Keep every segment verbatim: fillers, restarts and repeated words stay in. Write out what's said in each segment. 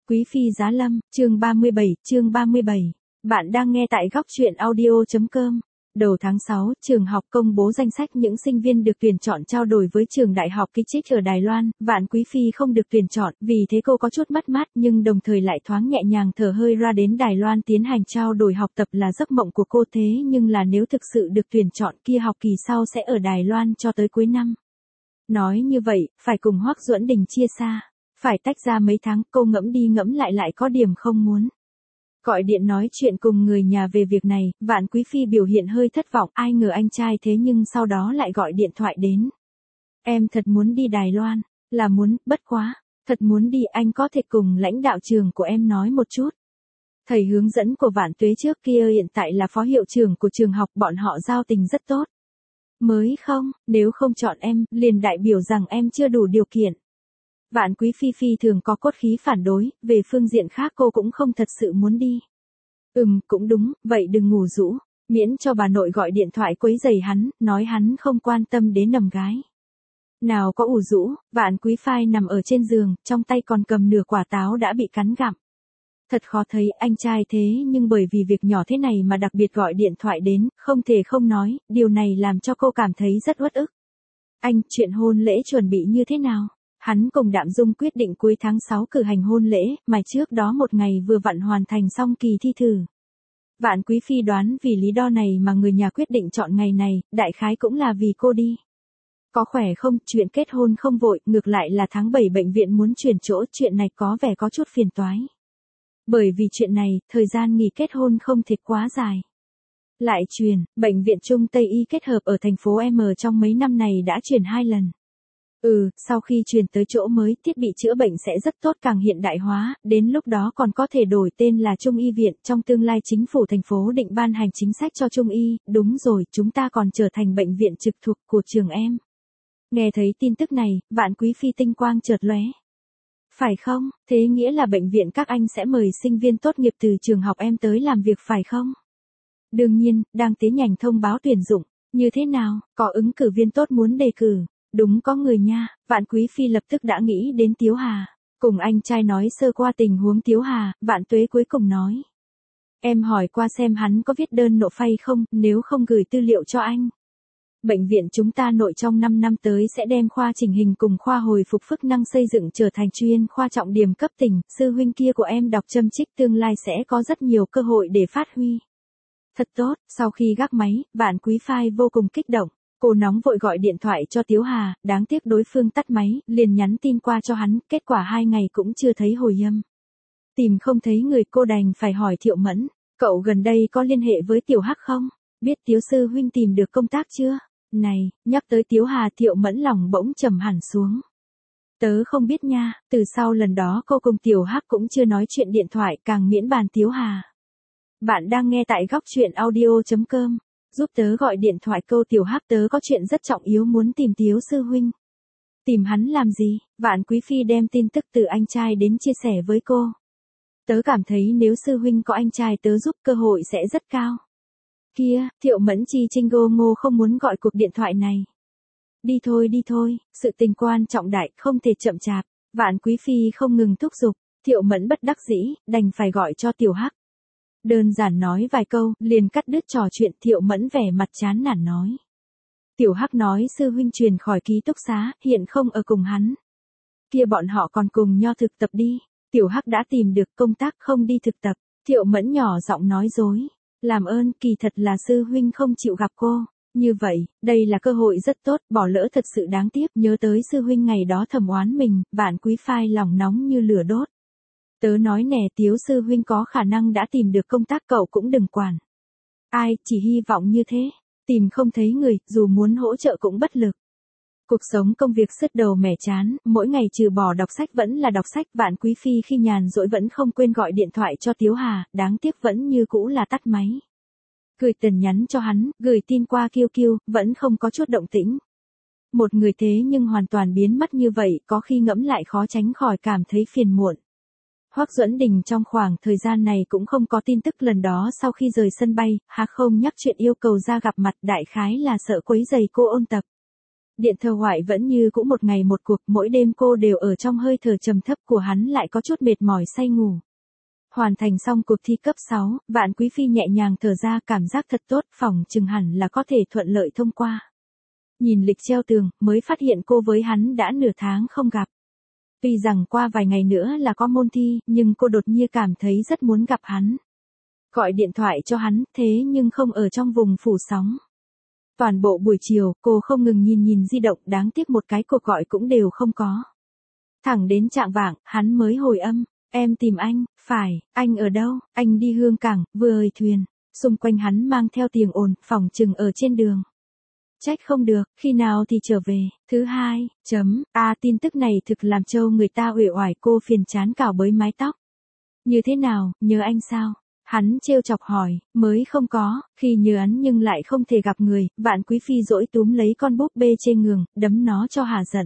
Quý phi giá lâm, chương ba mươi bảy, chương ba mươi bảy. Bạn đang nghe tại góc truyện audio.com. Đầu tháng sáu, trường học công bố danh sách những sinh viên được tuyển chọn trao đổi với trường đại học Kích ở Đài Loan. Vạn Quý phi không được tuyển chọn, vì thế cô có chút mất mát nhưng đồng thời lại thoáng nhẹ nhàng thở hơi ra. Đến Đài Loan tiến hành trao đổi học tập là giấc mộng của cô, thế nhưng là nếu thực sự được tuyển chọn kia học kỳ sau sẽ ở Đài Loan cho tới cuối năm. Nói như vậy, phải cùng Hoắc Duẫn Đình chia xa. Phải tách ra mấy tháng, cô ngẫm đi ngẫm lại lại có điểm không muốn. Gọi điện nói chuyện cùng người nhà về việc này, Vạn Quý phi biểu hiện hơi thất vọng, ai ngờ anh trai thế nhưng sau đó lại gọi điện thoại đến. Em thật muốn đi Đài Loan, là muốn, bất quá, thật muốn đi, anh có thể cùng lãnh đạo trường của em nói một chút. Thầy hướng dẫn của Vạn Tuế trước kia hiện tại là phó hiệu trưởng của trường học, bọn họ giao tình rất tốt. Mới không, nếu không chọn em, liền đại biểu rằng em chưa đủ điều kiện. Vạn Quý phi phi thường có cốt khí phản đối, về phương diện khác cô cũng không thật sự muốn đi. Ừm, cũng đúng, vậy đừng ngủ rũ, miễn cho bà nội gọi điện thoại quấy rầy hắn, nói hắn không quan tâm đến nầm gái. Nào có ủ rũ, Vạn Quý phi nằm ở trên giường, trong tay còn cầm nửa quả táo đã bị cắn gặm. Thật khó thấy anh trai thế nhưng bởi vì việc nhỏ thế này mà đặc biệt gọi điện thoại đến, không thể không nói, điều này làm cho cô cảm thấy rất uất ức. Anh, chuyện hôn lễ chuẩn bị như thế nào? Hắn cùng Đạm Dung quyết định cuối tháng sáu cử hành hôn lễ, mà trước đó một ngày vừa vặn hoàn thành xong kỳ thi thử. Vạn Quý phi đoán vì lý do này mà người nhà quyết định chọn ngày này, đại khái cũng là vì cô đi. Có khỏe không, chuyện kết hôn không vội, ngược lại là tháng bảy bệnh viện muốn chuyển chỗ, chuyện này có vẻ có chút phiền toái. Bởi vì chuyện này, thời gian nghỉ kết hôn không thể quá dài. Lại truyền, bệnh viện Trung Tây Y kết hợp ở thành phố M trong mấy năm này đã chuyển hai lần. Ừ, sau khi chuyển tới chỗ mới, thiết bị chữa bệnh sẽ rất tốt, càng hiện đại hóa, đến lúc đó còn có thể đổi tên là Trung Y Viện, trong tương lai chính phủ thành phố định ban hành chính sách cho Trung Y, đúng rồi, chúng ta còn trở thành bệnh viện trực thuộc của trường em. Nghe thấy tin tức này, Vạn Quý phi tinh quang chợt lóe. Phải không, thế nghĩa là bệnh viện các anh sẽ mời sinh viên tốt nghiệp từ trường học em tới làm việc phải không? Đương nhiên, đang tiến hành thông báo tuyển dụng, như thế nào, có ứng cử viên tốt muốn đề cử. Đúng có người nha, Vạn Quý phi lập tức đã nghĩ đến Tiếu Hà. Cùng anh trai nói sơ qua tình huống Tiếu Hà, Vạn Tuế cuối cùng nói. Em hỏi qua xem hắn có viết đơn nộp phai không, nếu không gửi tư liệu cho anh. Bệnh viện chúng ta nội trong năm năm tới sẽ đem khoa chỉnh hình cùng khoa hồi phục phức năng xây dựng trở thành chuyên khoa trọng điểm cấp tỉnh, sư huynh kia của em đọc châm chích tương lai sẽ có rất nhiều cơ hội để phát huy. Thật tốt, sau khi gác máy, Vạn Quý phi vô cùng kích động. Cô nóng vội gọi điện thoại cho Tiếu Hà, đáng tiếc đối phương tắt máy, liền nhắn tin qua cho hắn, kết quả hai ngày cũng chưa thấy hồi âm. Tìm không thấy người, cô đành phải hỏi Thiệu Mẫn, cậu gần đây có liên hệ với Tiểu Hắc không? Biết Tiếu sư huynh tìm được công tác chưa? Này, nhắc tới Tiếu Hà, Thiệu Mẫn lòng bỗng trầm hẳn xuống. Tớ không biết nha, từ sau lần đó cô cùng Tiểu Hắc cũng chưa nói chuyện điện thoại, càng miễn bàn Tiếu Hà. Bạn đang nghe tại góc truyện audio.com. Giúp tớ gọi điện thoại câu Tiểu Hắc, tớ có chuyện rất trọng yếu muốn tìm Tiếu sư huynh. Tìm hắn làm gì? Vạn Quý phi đem tin tức từ anh trai đến chia sẻ với cô. Tớ cảm thấy nếu sư huynh có anh trai tớ giúp cơ hội sẽ rất cao. Kia, Thiệu Mẫn chi chinh ngô ngô không muốn gọi cuộc điện thoại này. Đi thôi đi thôi, sự tình quan trọng đại, không thể chậm chạp. Vạn Quý phi không ngừng thúc giục, Thiệu Mẫn bất đắc dĩ, đành phải gọi cho Tiểu Hắc. Đơn giản nói vài câu, liền cắt đứt trò chuyện. Thiệu Mẫn vẻ mặt chán nản nói. Tiểu Hắc nói sư huynh truyền khỏi ký túc xá, hiện không ở cùng hắn. Kia bọn họ còn cùng nho thực tập đi. Tiểu Hắc đã tìm được công tác không đi thực tập. Thiệu Mẫn nhỏ giọng nói dối. Làm ơn, kỳ thật là sư huynh không chịu gặp cô. Như vậy, đây là cơ hội rất tốt, bỏ lỡ thật sự đáng tiếc. Nhớ tới sư huynh ngày đó thầm oán mình, Vạn Quý phi lòng nóng như lửa đốt. Tớ nói nè, Tiếu sư huynh có khả năng đã tìm được công tác, cậu cũng đừng quản. Ai, chỉ hy vọng như thế. Tìm không thấy người, dù muốn hỗ trợ cũng bất lực. Cuộc sống công việc sứt đầu mẻ chán, mỗi ngày trừ bỏ đọc sách vẫn là đọc sách. Vạn Quý phi khi nhàn rỗi vẫn không quên gọi điện thoại cho Tiếu Hà, đáng tiếc vẫn như cũ là tắt máy. Gửi tin nhắn cho hắn, gửi tin qua Q Q, vẫn không có chút động tĩnh. Một người thế nhưng hoàn toàn biến mất như vậy, có khi ngẫm lại khó tránh khỏi cảm thấy phiền muộn. Hoắc Duẫn Đình trong khoảng thời gian này cũng không có tin tức. Lần đó sau khi rời sân bay, Hà không nhắc chuyện yêu cầu ra gặp mặt, đại khái là sợ quấy rầy cô ôn tập. Điện thoại vẫn như cũ một ngày một cuộc, mỗi đêm cô đều ở trong hơi thở trầm thấp của hắn lại có chút mệt mỏi say ngủ. Hoàn thành xong cuộc thi cấp sáu, Vạn Quý Phi nhẹ nhàng thở ra, cảm giác thật tốt, phỏng chừng hẳn là có thể thuận lợi thông qua. Nhìn lịch treo tường, mới phát hiện cô với hắn đã nửa tháng không gặp. Tuy rằng qua vài ngày nữa là có môn thi, nhưng cô đột nhiên cảm thấy rất muốn gặp hắn. Gọi điện thoại cho hắn, thế nhưng không ở trong vùng phủ sóng. Toàn bộ buổi chiều, cô không ngừng nhìn nhìn di động, đáng tiếc một cái cuộc gọi cũng đều không có. Thẳng đến chạng vạng, hắn mới hồi âm, em tìm anh, phải, anh ở đâu, anh đi Hương Cảng, vừa ơi thuyền. Xung quanh hắn mang theo tiếng ồn, phỏng chừng ở trên đường. Trách không được, khi nào thì trở về. Thứ hai, chấm, a tin tức này thực làm Châu người ta uể oải, cô phiền chán cào bới mái tóc. Như thế nào, nhớ anh sao? Hắn trêu chọc hỏi, mới không có, khi nhớ hắn nhưng lại không thể gặp người, Vạn Quý Phi dỗi túm lấy con búp bê trên ngường, đấm nó cho hà giận.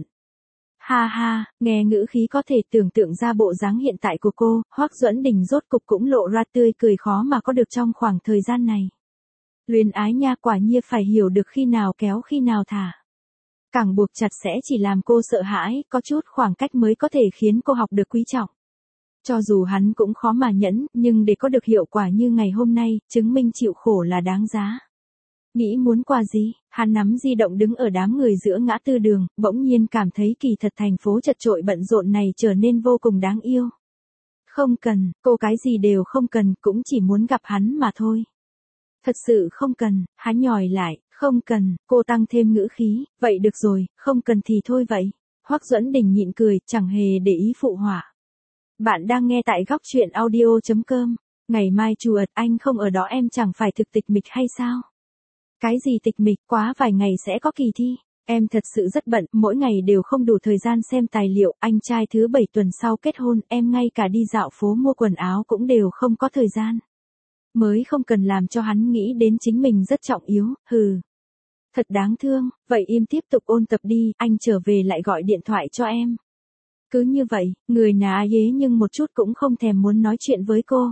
Ha ha, nghe ngữ khí có thể tưởng tượng ra bộ dáng hiện tại của cô, Hoắc Duẫn Đình rốt cục cũng lộ ra tươi cười khó mà có được trong khoảng thời gian này. Luyến ái nha, quả nhiên phải hiểu được khi nào kéo khi nào thả. Càng buộc chặt sẽ chỉ làm cô sợ hãi, có chút khoảng cách mới có thể khiến cô học được quý trọng. Cho dù hắn cũng khó mà nhẫn, nhưng để có được hiệu quả như ngày hôm nay, chứng minh chịu khổ là đáng giá. Nghĩ muốn quà gì, hắn nắm di động đứng ở đám người giữa ngã tư đường, bỗng nhiên cảm thấy kỳ thật thành phố chật chội bận rộn này trở nên vô cùng đáng yêu. Không cần, cô cái gì đều không cần, cũng chỉ muốn gặp hắn mà thôi. Thật sự không cần, hắn nhòi lại, không cần, cô tăng thêm ngữ khí, vậy được rồi, không cần thì thôi vậy. Hoắc Duẫn Đình nhịn cười, chẳng hề để ý phụ họa. Bạn đang nghe tại góc truyện audio chấm com. Ngày mai Chủ nhật anh không ở đó, em chẳng phải thực tịch mịch hay sao? Cái gì tịch mịch, quá vài ngày sẽ có kỳ thi. Em thật sự rất bận, mỗi ngày đều không đủ thời gian xem tài liệu, anh trai thứ bảy tuần sau kết hôn, em ngay cả đi dạo phố mua quần áo cũng đều không có thời gian. Mới không cần làm cho hắn nghĩ đến chính mình rất trọng yếu, hừ. Thật đáng thương, vậy im tiếp tục ôn tập đi, anh trở về lại gọi điện thoại cho em. Cứ như vậy, người ná dế nhưng một chút cũng không thèm muốn nói chuyện với cô.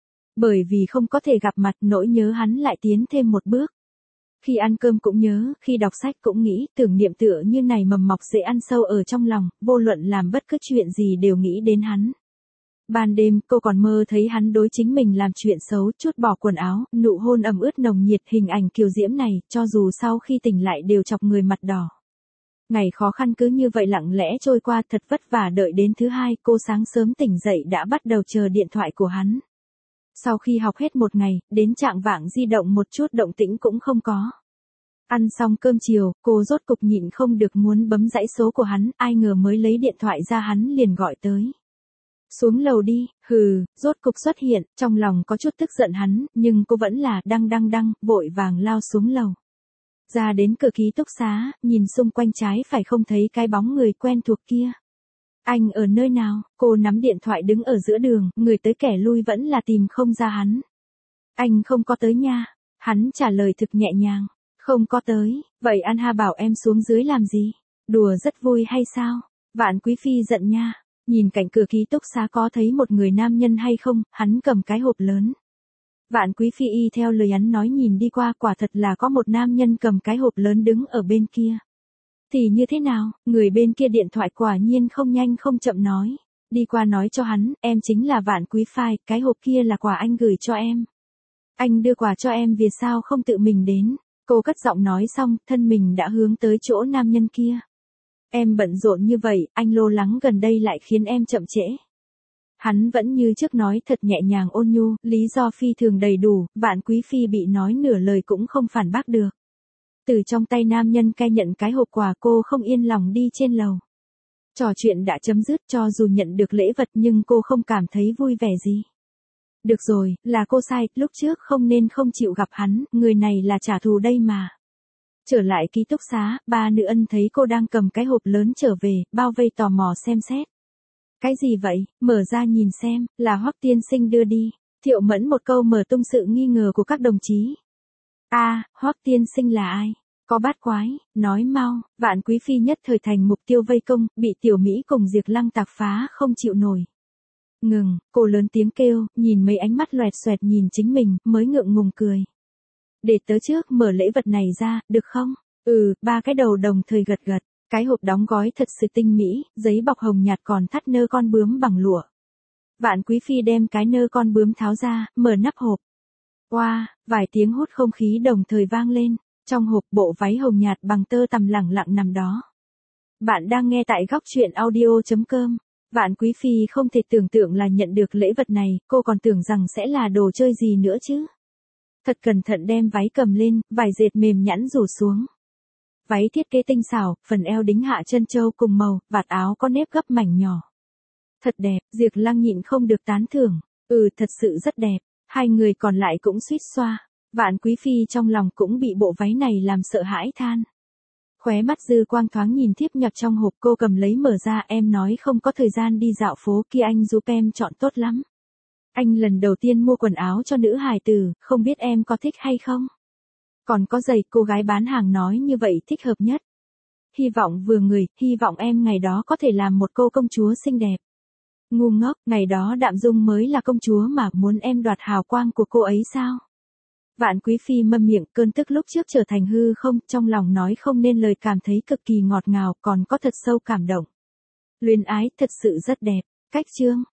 Bởi vì không có thể gặp mặt, nỗi nhớ hắn lại tiến thêm một bước. Khi ăn cơm cũng nhớ, khi đọc sách cũng nghĩ, tưởng niệm tựa như này mầm mọc dễ ăn sâu ở trong lòng, vô luận làm bất cứ chuyện gì đều nghĩ đến hắn. Ban đêm, cô còn mơ thấy hắn đối chính mình làm chuyện xấu, trút bỏ quần áo, nụ hôn ẩm ướt nồng nhiệt, hình ảnh kiều diễm này, cho dù sau khi tỉnh lại đều chọc người mặt đỏ. Ngày khó khăn cứ như vậy lặng lẽ trôi qua, thật vất vả đợi đến thứ hai, cô sáng sớm tỉnh dậy đã bắt đầu chờ điện thoại của hắn. Sau khi học hết một ngày, đến trạng vạng di động một chút động tĩnh cũng không có. Ăn xong cơm chiều, cô rốt cục nhịn không được muốn bấm dãy số của hắn, ai ngờ mới lấy điện thoại ra hắn liền gọi tới. Xuống lầu đi, hừ, rốt cục xuất hiện, trong lòng có chút tức giận hắn, nhưng cô vẫn là đăng đăng đăng, vội vàng lao xuống lầu. Ra đến cửa ký túc xá, nhìn xung quanh trái phải không thấy cái bóng người quen thuộc kia. Anh ở nơi nào? Cô nắm điện thoại đứng ở giữa đường, người tới kẻ lui vẫn là tìm không ra hắn. Anh không có tới nha. Hắn trả lời thực nhẹ nhàng. Không có tới, vậy An Hà bảo em xuống dưới làm gì? Đùa rất vui hay sao? Vạn Quý Phi giận nha. Nhìn cạnh cửa ký túc xá có thấy một người nam nhân hay không, hắn cầm cái hộp lớn. Vạn Quý Phi y theo lời hắn nói nhìn đi qua, quả thật là có một nam nhân cầm cái hộp lớn đứng ở bên kia. Thì như thế nào, người bên kia điện thoại quả nhiên không nhanh không chậm nói. Đi qua nói cho hắn, em chính là Vạn Quý Phi, cái hộp kia là quà anh gửi cho em. Anh đưa quà cho em vì sao không tự mình đến. Cô cất giọng nói xong, thân mình đã hướng tới chỗ nam nhân kia. Em bận rộn như vậy, anh lo lắng gần đây lại khiến em chậm trễ. Hắn vẫn như trước nói thật nhẹ nhàng ôn nhu, lý do phi thường đầy đủ, Vạn Quý Phi bị nói nửa lời cũng không phản bác được. Từ trong tay nam nhân cai nhận cái hộp quà, cô không yên lòng đi trên lầu. Trò chuyện đã chấm dứt, cho dù nhận được lễ vật nhưng cô không cảm thấy vui vẻ gì. Được rồi, là cô sai, lúc trước không nên không chịu gặp hắn, người này là trả thù đây mà. Trở lại ký túc xá, ba nữ ân thấy cô đang cầm cái hộp lớn trở về, bao vây tò mò xem xét. Cái gì vậy, mở ra nhìn xem, là Hoắc tiên sinh đưa đi. Thiệu Mẫn một câu mở tung sự nghi ngờ của các đồng chí. A, à, Hoắc tiên sinh là ai? Có bát quái, nói mau. Vạn Quý Phi nhất thời thành mục tiêu vây công, bị Tiểu Mỹ cùng Diệp Lăng tạc phá không chịu nổi. Ngừng, cô lớn tiếng kêu, nhìn mấy ánh mắt loẹt xoẹt nhìn chính mình, mới ngượng ngùng cười. Để tớ trước mở lễ vật này ra, được không? Ừ, ba cái đầu đồng thời gật gật. Cái hộp đóng gói thật sự tinh mỹ, giấy bọc hồng nhạt còn thắt nơ con bướm bằng lụa. Vạn Quý Phi đem cái nơ con bướm tháo ra, mở nắp hộp. Oa, wow, vài tiếng hút không khí đồng thời vang lên. Trong hộp bộ váy hồng nhạt bằng tơ tằm lẳng lặng nằm đó. Bạn đang nghe tại góc chuyện audio chấm com. Vạn Quý Phi không thể tưởng tượng là nhận được lễ vật này, cô còn tưởng rằng sẽ là đồ chơi gì nữa chứ. Thật cẩn thận đem váy cầm lên, vải dệt mềm nhẵn rủ xuống. Váy thiết kế tinh xảo, phần eo đính hạ chân châu cùng màu, vạt áo có nếp gấp mảnh nhỏ. Thật đẹp, Diệp Lăng nhịn không được tán thưởng. Ừ, thật sự rất đẹp. Hai người còn lại cũng suýt xoa. Vạn Quý Phi trong lòng cũng bị bộ váy này làm sợ hãi than. Khóe mắt dư quang thoáng nhìn thiếp nhập trong hộp, cô cầm lấy mở ra. Em nói không có thời gian đi dạo phố kia, anh giúp em chọn tốt lắm. Anh lần đầu tiên mua quần áo cho nữ hài tử, không biết em có thích hay không? Còn có giày, cô gái bán hàng nói như vậy thích hợp nhất. Hy vọng vừa người, hy vọng em ngày đó có thể làm một cô công chúa xinh đẹp. Ngu ngốc, ngày đó Đạm Dung mới là công chúa mà, muốn em đoạt hào quang của cô ấy sao? Vạn Quý Phi mâm miệng, cơn tức lúc trước trở thành hư không, trong lòng nói không nên lời, cảm thấy cực kỳ ngọt ngào, còn có thật sâu cảm động. Luyến ái, thật sự rất đẹp. Cách chương